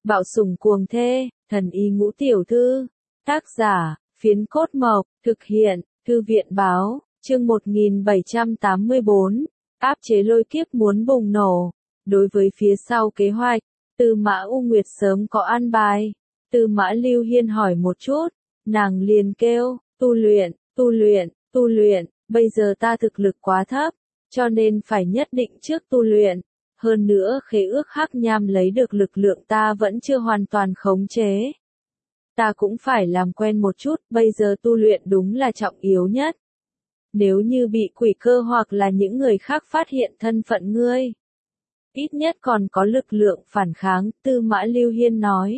Bạo sủng cuồng thê, thần y ngũ tiểu thư. Tác giả, Phiến Cốt Mộc, thực hiện, Thư viện báo, chương 1784, áp chế lôi kiếp muốn bùng nổ. Đối với phía sau kế hoạch, Tư Mã U Nguyệt sớm có an bài. Tư Mã Lưu Hiên hỏi một chút, nàng liền kêu, tu luyện, bây giờ ta thực lực quá thấp, cho nên phải nhất định trước tu luyện. Hơn nữa khế ước Hắc Nham lấy được lực lượng ta vẫn chưa hoàn toàn khống chế. Ta cũng phải làm quen một chút, bây giờ tu luyện đúng là trọng yếu nhất. Nếu như bị quỷ cơ hoặc là những người khác phát hiện thân phận ngươi, ít nhất còn có lực lượng phản kháng, Tư Mã Lưu Hiên nói.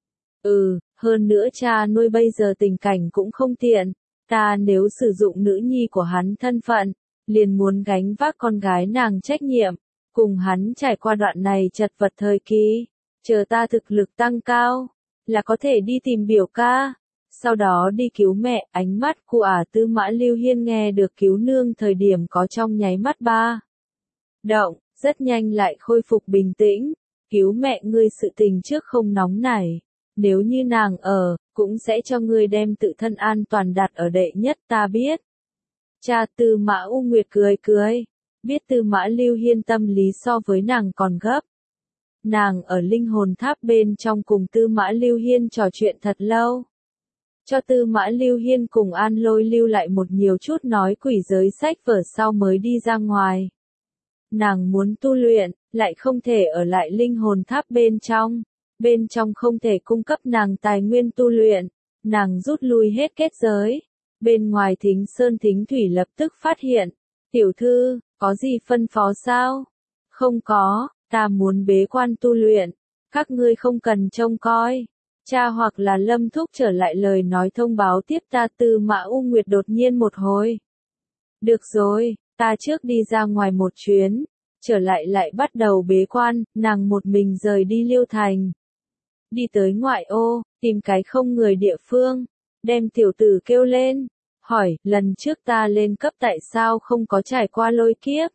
Hơn nữa cha nuôi bây giờ tình cảnh cũng không tiện, ta nếu sử dụng nữ nhi của hắn thân phận, liền muốn gánh vác con gái nàng trách nhiệm, cùng hắn trải qua đoạn này chật vật thời kỳ, chờ ta thực lực tăng cao, là có thể đi tìm biểu ca, sau đó đi cứu mẹ. Ánh mắt của Tư Mã Lưu Hiên nghe được cứu nương thời điểm có trong nháy mắt ba động, rất nhanh lại khôi phục bình tĩnh. Cứu mẹ ngươi sự tình trước không nóng nảy, nếu như nàng ở, cũng sẽ cho ngươi đem tự thân an toàn đặt ở đệ nhất, ta biết. Cha, Tư Mã U Nguyệt cười, biết Tư Mã Lưu Hiên tâm lý so với nàng còn gấp. Nàng ở linh hồn tháp bên trong cùng Tư Mã Lưu Hiên trò chuyện thật lâu. Cho Tư Mã Lưu Hiên cùng An Lôi lưu lại một nhiều chút nói quỷ giới sách vở sau mới đi ra ngoài. Nàng muốn tu luyện, lại không thể ở lại linh hồn tháp bên trong không thể cung cấp nàng tài nguyên tu luyện, nàng rút lui hết kết giới. Bên ngoài Thính Sơn Thính Thủy lập tức phát hiện, tiểu thư, có gì phân phó sao? Không có, ta muốn bế quan tu luyện, các ngươi không cần trông coi. Cha hoặc là Lâm Thúc trở lại lời nói thông báo tiếp ta. Tư Mã U Nguyệt đột nhiên một hồi. Được rồi, ta trước đi ra ngoài một chuyến, trở lại bắt đầu bế quan, nàng một mình rời đi Liêu Thành. Đi tới ngoại ô, tìm cái không người địa phương, đem tiểu tử kêu lên, hỏi, lần trước ta lên cấp tại sao không có trải qua lôi kiếp?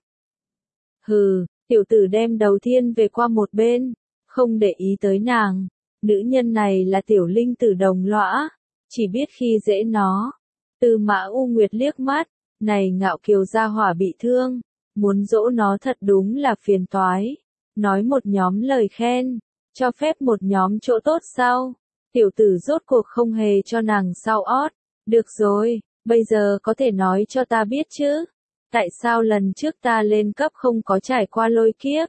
Tiểu tử đem đầu thiên về qua một bên, không để ý tới nàng. Nữ nhân này là tiểu linh tử đồng lõa, chỉ biết khi dễ nó. Tư Mã U Nguyệt liếc mắt, này ngạo kiều gia hỏa bị thương, muốn dỗ nó thật đúng là phiền toái. Nói một nhóm lời khen, cho phép một nhóm chỗ tốt sau. Tiểu tử rốt cuộc không hề cho nàng sau ót. Được rồi, bây giờ có thể nói cho ta biết chứ? Tại sao lần trước ta lên cấp không có trải qua lôi kiếp?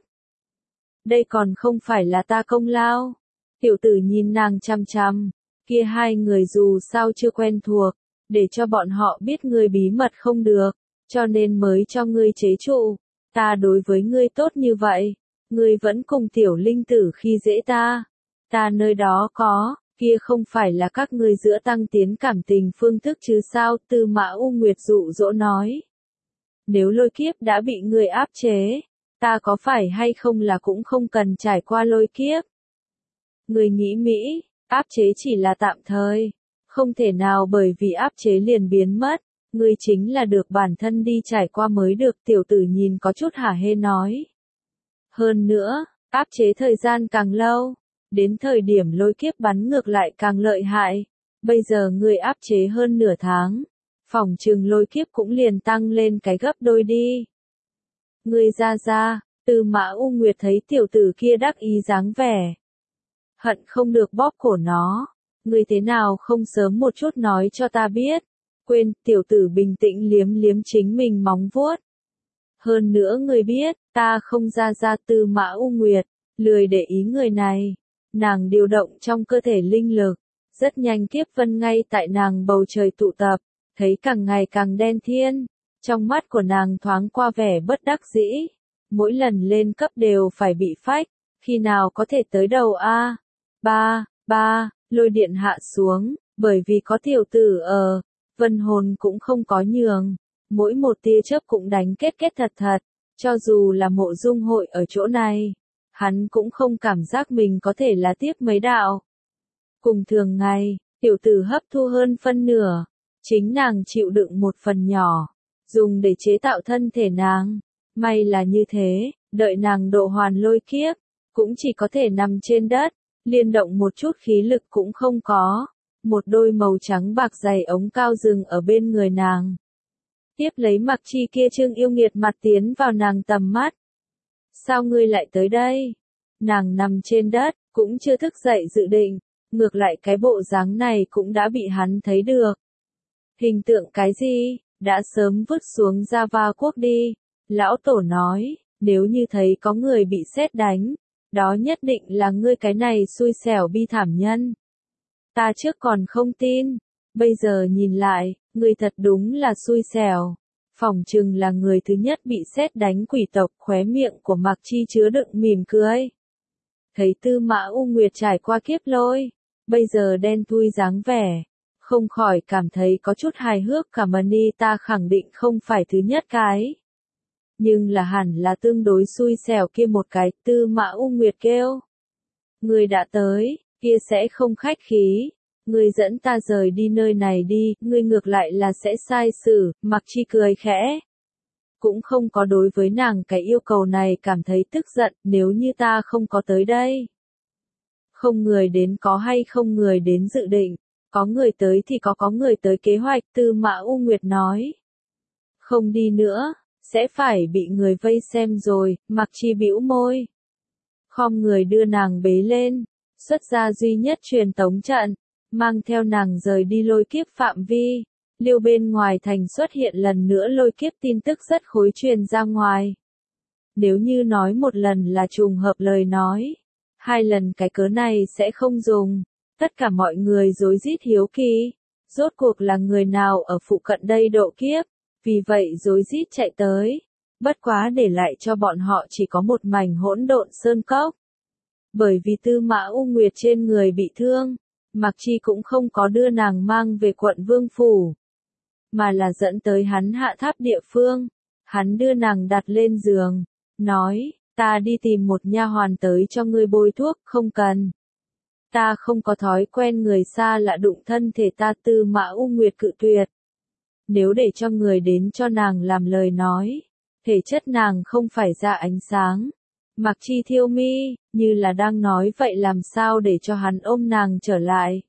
Đây còn không phải là ta công lao. Tiểu tử nhìn nàng chăm chăm, kia hai người dù sao chưa quen thuộc, để cho bọn họ biết ngươi bí mật không được, cho nên mới cho ngươi chế trụ. Ta đối với ngươi tốt như vậy, ngươi vẫn cùng tiểu linh tử khi dễ ta. Ta nơi đó có, kia không phải là các ngươi giữa tăng tiến cảm tình phương thức chứ sao? Tư Mã U Nguyệt dụ dỗ nói. Nếu lôi kiếp đã bị ngươi áp chế, ta có phải hay không là cũng không cần trải qua lôi kiếp? Ngươi nghĩ Mỹ, áp chế chỉ là tạm thời, không thể nào bởi vì áp chế liền biến mất, ngươi chính là được bản thân đi trải qua mới được. Tiểu tử nhìn có chút hả hê nói. Hơn nữa, áp chế thời gian càng lâu, đến thời điểm lôi kiếp bắn ngược lại càng lợi hại. Bây giờ ngươi áp chế hơn nửa tháng, phỏng chừng lôi kiếp cũng liền tăng lên cái gấp đôi đi. Ngươi ra, Tư Mã U Nguyệt thấy tiểu tử kia đắc ý dáng vẻ, hận không được bóp cổ nó. Ngươi thế nào không sớm một chút nói cho ta biết? Quên, tiểu tử bình tĩnh liếm chính mình móng vuốt. Hơn nữa ngươi biết, ta không ra. Tư Mã U Nguyệt lười để ý người này. Nàng điều động trong cơ thể linh lực, rất nhanh kiếp vân ngay tại nàng bầu trời tụ tập, thấy càng ngày càng đen thiên. Trong mắt của nàng thoáng qua vẻ bất đắc dĩ. Mỗi lần lên cấp đều phải bị phách, khi nào có thể tới đầu a? Ba, lôi điện hạ xuống, bởi vì có tiểu tử ở, vân hồn cũng không có nhường, mỗi một tia chớp cũng đánh kết thật, cho dù là Mộ Dung Hội ở chỗ này, hắn cũng không cảm giác mình có thể là tiếp mấy đạo. Cùng thường ngày, tiểu tử hấp thu hơn phân nửa, chính nàng chịu đựng một phần nhỏ, dùng để chế tạo thân thể nàng. May là như thế, đợi nàng độ hoàn lôi kiếp, cũng chỉ có thể nằm trên đất, liên động một chút khí lực cũng không có. Một đôi màu trắng bạc dày ống cao dừng ở bên người nàng. Tiếp lấy Mặc Chi kia trương yêu nghiệt mặt tiến vào nàng tầm mắt. Sao ngươi lại tới đây? Nàng nằm trên đất, cũng chưa thức dậy dự định, ngược lại cái bộ dáng này cũng đã bị hắn thấy được. Hình tượng cái gì, đã sớm vứt xuống Java quốc đi. Lão Tổ nói, nếu như thấy có người bị sét đánh, đó nhất định là ngươi cái này xui xẻo bi thảm nhân. Ta trước còn không tin, bây giờ nhìn lại, ngươi thật đúng là xui xẻo. Phỏng chừng là người thứ nhất bị sét đánh quỷ tộc. Khóe miệng của Mặc Chi chứa đựng mỉm cười. Thấy Tư Mã U Nguyệt trải qua kiếp lôi, bây giờ đen thui dáng vẻ, không khỏi cảm thấy có chút hài hước. Cảm ơn đi, ta khẳng định không phải thứ nhất cái. Nhưng là hẳn là tương đối xui xẻo kia một cái. Tư Mã U Nguyệt kêu. Người đã tới, kia sẽ không khách khí. Ngươi dẫn ta rời đi nơi này đi, ngươi ngược lại là sẽ sai xử. Mặc Chi cười khẽ. Cũng không có đối với nàng cái yêu cầu này cảm thấy tức giận. Nếu như ta không có tới đây. Không người đến có hay không người đến dự định. Có người tới thì có người tới kế hoạch. Tư Mã U Nguyệt nói. Không đi nữa, sẽ phải bị người vây xem rồi. Mặc Chi bĩu môi. Khom người đưa nàng bế lên, xuất ra duy nhất truyền tống trận, mang theo nàng rời đi lôi kiếp phạm vi. Liêu bên ngoài thành xuất hiện lần nữa lôi kiếp tin tức rất khối truyền ra ngoài. Nếu như nói một lần là trùng hợp lời nói, hai lần cái cớ này sẽ không dùng. Tất cả mọi người rối rít hiếu kỳ, rốt cuộc là người nào ở phụ cận đây độ kiếp, vì vậy rối rít chạy tới. Bất quá để lại cho bọn họ chỉ có một mảnh hỗn độn sơn cốc. Bởi vì Tư Mã U Nguyệt trên người bị thương, Mặc Chi cũng không có đưa nàng mang về quận Vương Phủ, mà là dẫn tới hắn hạ tháp địa phương. Hắn đưa nàng đặt lên giường, nói, ta đi tìm một nha hoàn tới cho ngươi bôi thuốc. Không cần. Ta không có thói quen người xa lạ đụng thân thể ta. Tư Mã U Nguyệt cự tuyệt. Nếu để cho người đến cho nàng làm lời nói, thể chất nàng không phải ra ánh sáng. Mặc Chi thiêu mi, như là đang nói vậy làm sao để cho hắn ôm nàng trở lại.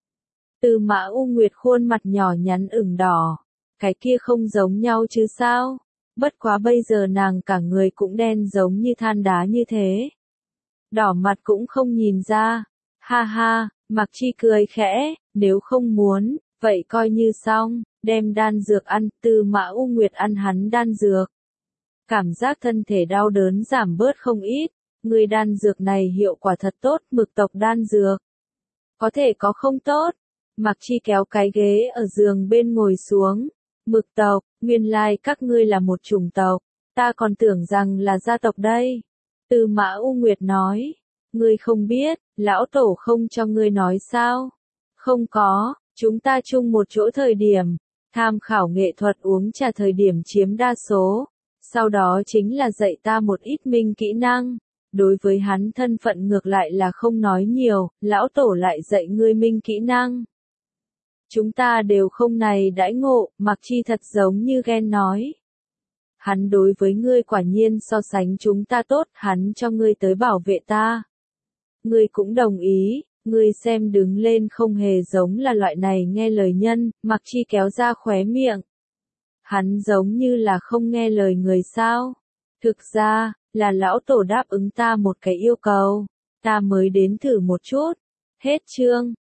Tư Mã U Nguyệt khuôn mặt nhỏ nhắn ửng đỏ. Cái kia không giống nhau chứ sao? Bất quá bây giờ nàng cả người cũng đen giống như than đá như thế. Đỏ mặt cũng không nhìn ra. Ha ha, Mặc Chi cười khẽ, nếu không muốn, vậy coi như xong, đem đan dược ăn. Tư Mã U Nguyệt ăn hắn đan dược. Cảm giác thân thể đau đớn giảm bớt không ít. Người đan dược này hiệu quả thật tốt. Mực tộc đan dược. Có thể có không tốt. Mặc Chi kéo cái ghế ở giường bên ngồi xuống. Mực tộc, nguyên lai các ngươi là một chủng tộc. Ta còn tưởng rằng là gia tộc đây. Tư Mã U Nguyệt nói. Ngươi không biết, lão tổ không cho ngươi nói sao? Không có, chúng ta chung một chỗ thời điểm. Tham khảo nghệ thuật uống trà thời điểm chiếm đa số. Sau đó chính là dạy ta một ít minh kỹ năng. Đối với hắn thân phận ngược lại là không nói nhiều, lão tổ lại dạy ngươi minh kỹ năng. Chúng ta đều không này đãi ngộ. Mặc Chi thật giống như ghen nói. Hắn đối với ngươi quả nhiên so sánh chúng ta tốt, hắn cho ngươi tới bảo vệ ta. Ngươi cũng đồng ý, ngươi xem đứng lên không hề giống là loại này nghe lời nhân. Mặc Chi kéo ra khóe miệng. Hắn giống như là không nghe lời người sao? Thực ra, là lão tổ đáp ứng ta một cái yêu cầu. Ta mới đến thử một chút. Hết chương.